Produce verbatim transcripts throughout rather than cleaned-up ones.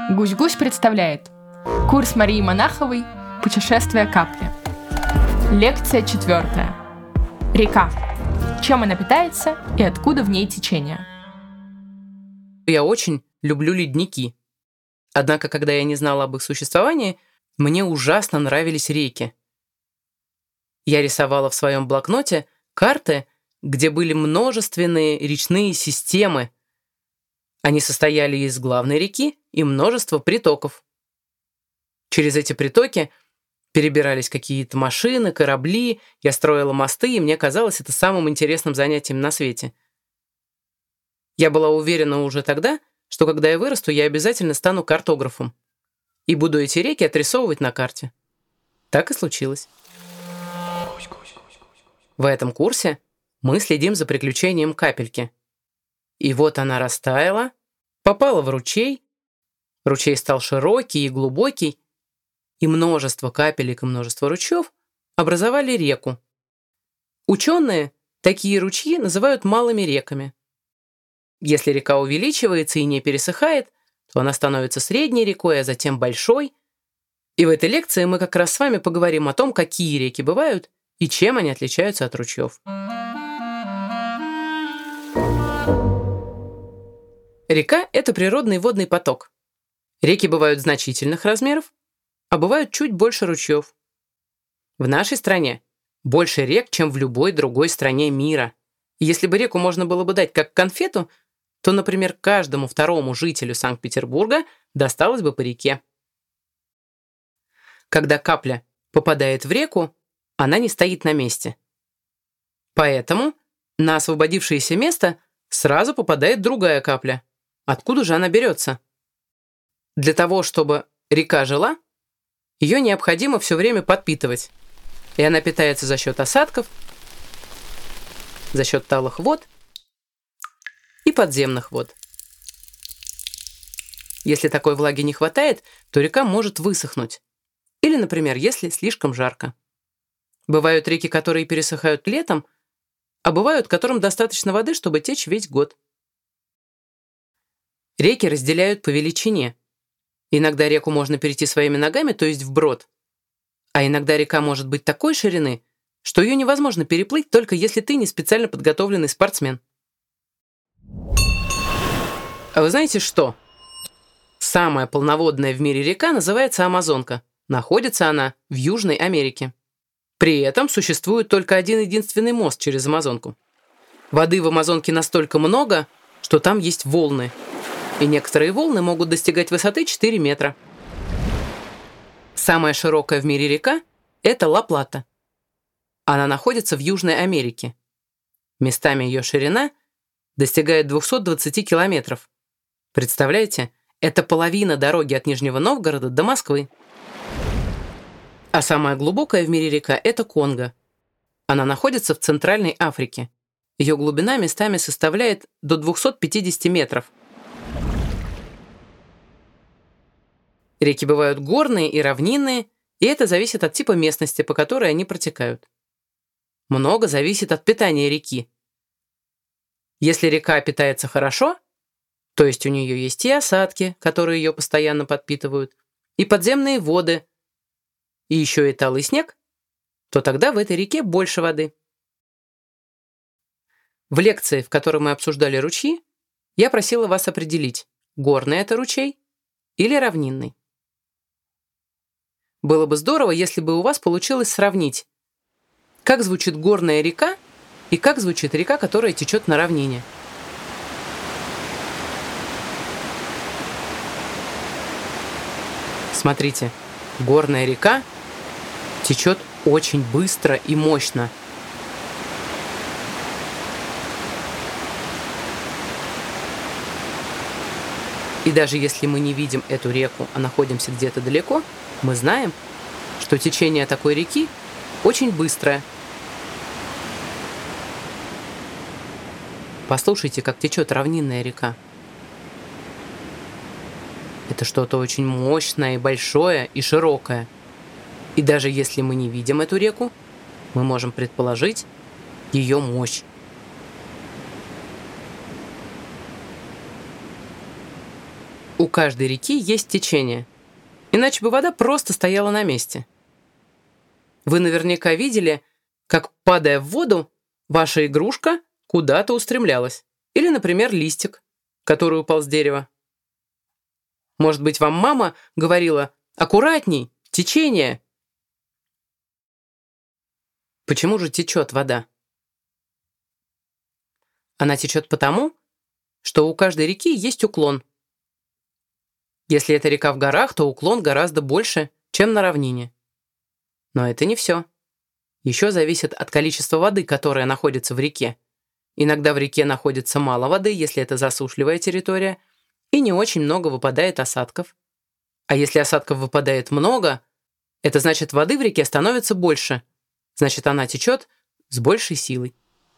Гусь-Гусь представляет курс Марии Монаховой «Путешествие капли». Лекция четвертая. Река. Чем она питается и откуда в ней течение? Я очень люблю ледники. Однако, когда я не знала об их существовании, мне ужасно нравились реки. Я рисовала в своем блокноте карты, где были множественные речные системы. Они состояли из главной реки и множества притоков. Через эти притоки перебирались какие-то машины, корабли, я строила мосты, и мне казалось это самым интересным занятием на свете. Я была уверена уже тогда, что когда я вырасту, я обязательно стану картографом и буду эти реки отрисовывать на карте. Так и случилось. В этом курсе мы следим за приключением капельки. И вот она растаяла, попала в ручей, ручей стал широкий и глубокий, и множество капелек и множество ручьев образовали реку. Ученые такие ручьи называют малыми реками. Если река увеличивается и не пересыхает, то она становится средней рекой, а затем большой. И в этой лекции мы как раз с вами поговорим о том, какие реки бывают и чем они отличаются от ручьев. Река – это природный водный поток. Реки бывают значительных размеров, а бывают чуть больше ручьев. В нашей стране больше рек, чем в любой другой стране мира. И если бы реку можно было бы дать как конфету, то, например, каждому второму жителю Санкт-Петербурга досталось бы по реке. Когда капля попадает в реку, она не стоит на месте. Поэтому на освободившееся место сразу попадает другая капля. Откуда же она берется? Для того, чтобы река жила, ее необходимо все время подпитывать. И она питается за счет осадков, за счет талых вод и подземных вод. Если такой влаги не хватает, то река может высохнуть. Или, например, если слишком жарко. Бывают реки, которые пересыхают летом, а бывают, которым достаточно воды, чтобы течь весь год. Реки разделяют по величине. Иногда реку можно перейти своими ногами, то есть вброд. А иногда река может быть такой ширины, что ее невозможно переплыть, только если ты не специально подготовленный спортсмен. А вы знаете что? Самая полноводная в мире река называется Амазонка. Находится она в Южной Америке. При этом существует только один единственный мост через Амазонку. Воды в Амазонке настолько много, что там есть волны. И некоторые волны могут достигать высоты четыре метра. Самая широкая в мире река – это Ла-Плата. Она находится в Южной Америке. Местами ее ширина достигает двести двадцать километров. Представляете, это половина дороги от Нижнего Новгорода до Москвы. А самая глубокая в мире река – это Конго. Она находится в Центральной Африке. Ее глубина местами составляет до двухсот пятидесяти метров. Реки бывают горные и равнинные, и это зависит от типа местности, по которой они протекают. Много зависит от питания реки. Если река питается хорошо, то есть у нее есть и осадки, которые ее постоянно подпитывают, и подземные воды, и еще и талый снег, то тогда в этой реке больше воды. В лекции, в которой мы обсуждали ручьи, я просила вас определить, горный это ручей или равнинный. Было бы здорово, если бы у вас получилось сравнить, как звучит горная река и как звучит река, которая течет на равнине. Смотрите, горная река течет очень быстро и мощно. И даже если мы не видим эту реку, а находимся где-то далеко, мы знаем, что течение такой реки очень быстрое. Послушайте, как течет равнинная река. Это что-то очень мощное и большое и широкое. И даже если мы не видим эту реку, мы можем предположить ее мощь. У каждой реки есть течение, иначе бы вода просто стояла на месте. Вы наверняка видели, как, падая в воду, ваша игрушка куда-то устремлялась. Или, например, листик, который упал с дерева. Может быть, вам мама говорила: «Аккуратней, течение». Почему же течет вода? Она течет потому, что у каждой реки есть уклон. Если это река в горах, то уклон гораздо больше, чем на равнине. Но это не все. Еще зависит от количества воды, которая находится в реке. Иногда в реке находится мало воды, если это засушливая территория, и не очень много выпадает осадков. А если осадков выпадает много, это значит, воды в реке становится больше. Значит, она течет с большей силой.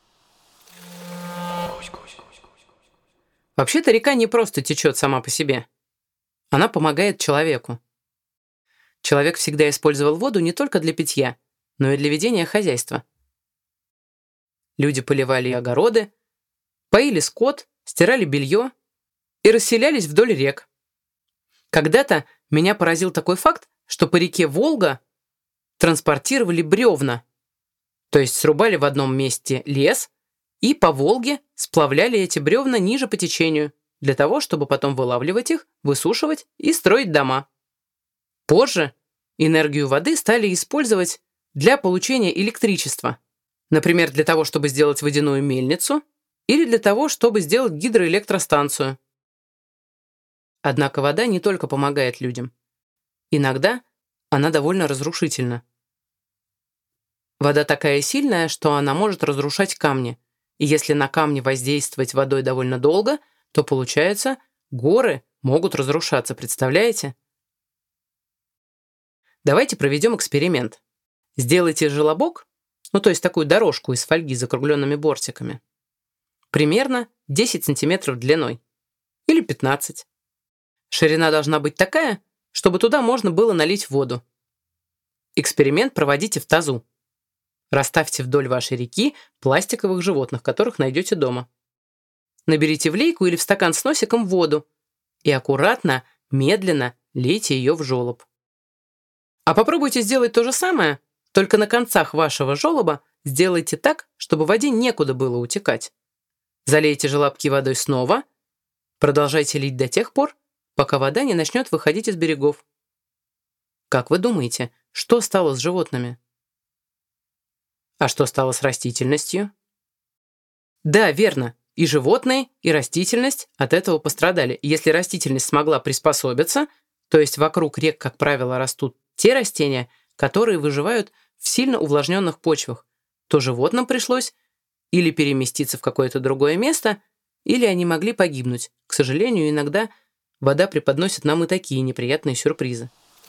Вообще-то река не просто течет сама по себе. Она помогает человеку. Человек всегда использовал воду не только для питья, но и для ведения хозяйства. Люди поливали огороды, поили скот, стирали белье и расселялись вдоль рек. Когда-то меня поразил такой факт, что по реке Волга транспортировали бревна, то есть срубали в одном месте лес и по Волге сплавляли эти бревна ниже по течению, для того, чтобы потом вылавливать их, высушивать и строить дома. Позже энергию воды стали использовать для получения электричества. Например, для того, чтобы сделать водяную мельницу или для того, чтобы сделать гидроэлектростанцию. Однако вода не только помогает людям. Иногда она довольно разрушительна. Вода такая сильная, что она может разрушать камни. И если на камни воздействовать водой довольно долго, то получается, горы могут разрушаться, представляете? Давайте проведем эксперимент. Сделайте желобок, ну то есть такую дорожку из фольги с закругленными бортиками, примерно десять сантиметров длиной, или пятнадцать. Ширина должна быть такая, чтобы туда можно было налить воду. Эксперимент проводите в тазу. Расставьте вдоль вашей реки пластиковых животных, которых найдете дома. Наберите в лейку или в стакан с носиком воду и аккуратно, медленно лейте ее в желоб. А попробуйте сделать то же самое, только на концах вашего желоба сделайте так, чтобы воде некуда было утекать. Залейте желобки водой снова, продолжайте лить до тех пор, пока вода не начнет выходить из берегов. Как вы думаете, что стало с животными? А что стало с растительностью? Да, верно. И животные, и растительность от этого пострадали. Если растительность смогла приспособиться, то есть вокруг рек, как правило, растут те растения, которые выживают в сильно увлажненных почвах, то животным пришлось или переместиться в какое-то другое место, или они могли погибнуть. К сожалению, иногда вода преподносит нам и такие неприятные сюрпризы.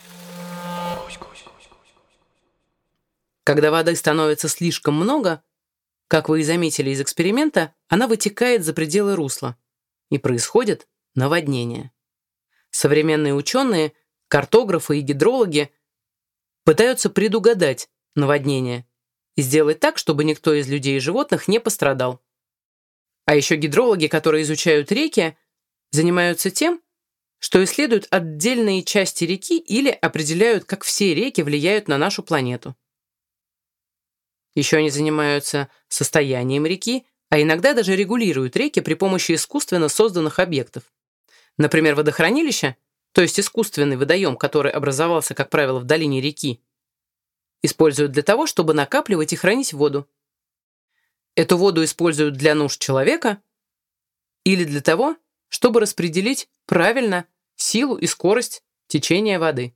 Когда воды становится слишком много, как вы и заметили из эксперимента, она вытекает за пределы русла, и происходит наводнение. Современные ученые, картографы и гидрологи пытаются предугадать наводнение и сделать так, чтобы никто из людей и животных не пострадал. А еще гидрологи, которые изучают реки, занимаются тем, что исследуют отдельные части реки или определяют, как все реки влияют на нашу планету. Еще они занимаются состоянием реки, а иногда даже регулируют реки при помощи искусственно созданных объектов. Например, водохранилище, то есть искусственный водоем, который образовался, как правило, в долине реки, используют для того, чтобы накапливать и хранить воду. Эту воду используют для нужд человека или для того, чтобы распределить правильно силу и скорость течения воды.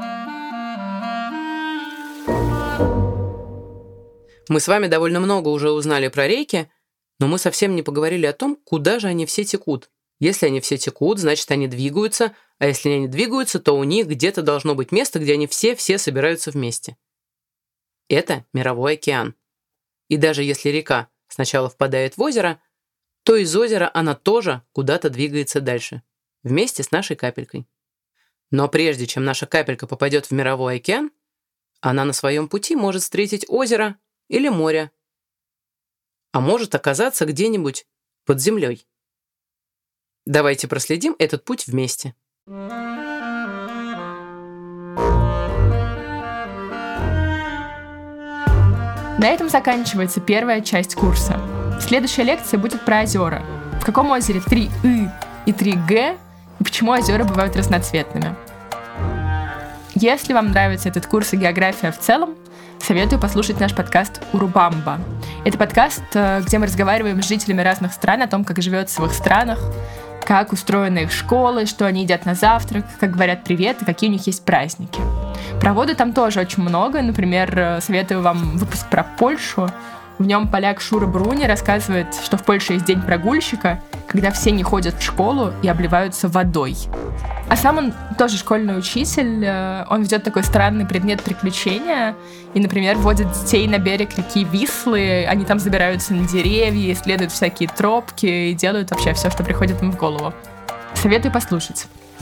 Мы с вами довольно много уже узнали про реки, но мы совсем не поговорили о том, куда же они все текут. Если они все текут, значит, они двигаются, а если они двигаются, то у них где-то должно быть место, где они все-все собираются вместе. Это мировой океан. И даже если река сначала впадает в озеро, то из озера она тоже куда-то двигается дальше, вместе с нашей капелькой. Но прежде чем наша капелька попадет в мировой океан, она на своем пути может встретить озеро или море, а может оказаться где-нибудь под землей. Давайте проследим этот путь вместе. На этом заканчивается первая часть курса. Следующая лекция будет про озера. В каком озере три «ы» и три «г», и почему озера бывают разноцветными. Если вам нравится этот курс и география в целом, советую послушать наш подкаст «Урубамба». Это подкаст, где мы разговариваем с жителями разных стран о том, как живется в их странах, как устроены их школы, что они едят на завтрак, как говорят привет и какие у них есть праздники. Про воду там тоже очень много. Например, советую вам выпуск про Польшу. В нем поляк Шура Бруни рассказывает, что в Польше есть день прогульщика, когда все не ходят в школу и обливаются водой. А сам он тоже школьный учитель. Он ведет такой странный предмет приключения и, например, водит детей на берег реки Вислы. Они там забираются на деревья, исследуют всякие тропки и делают вообще все, что приходит им в голову. Советую послушать.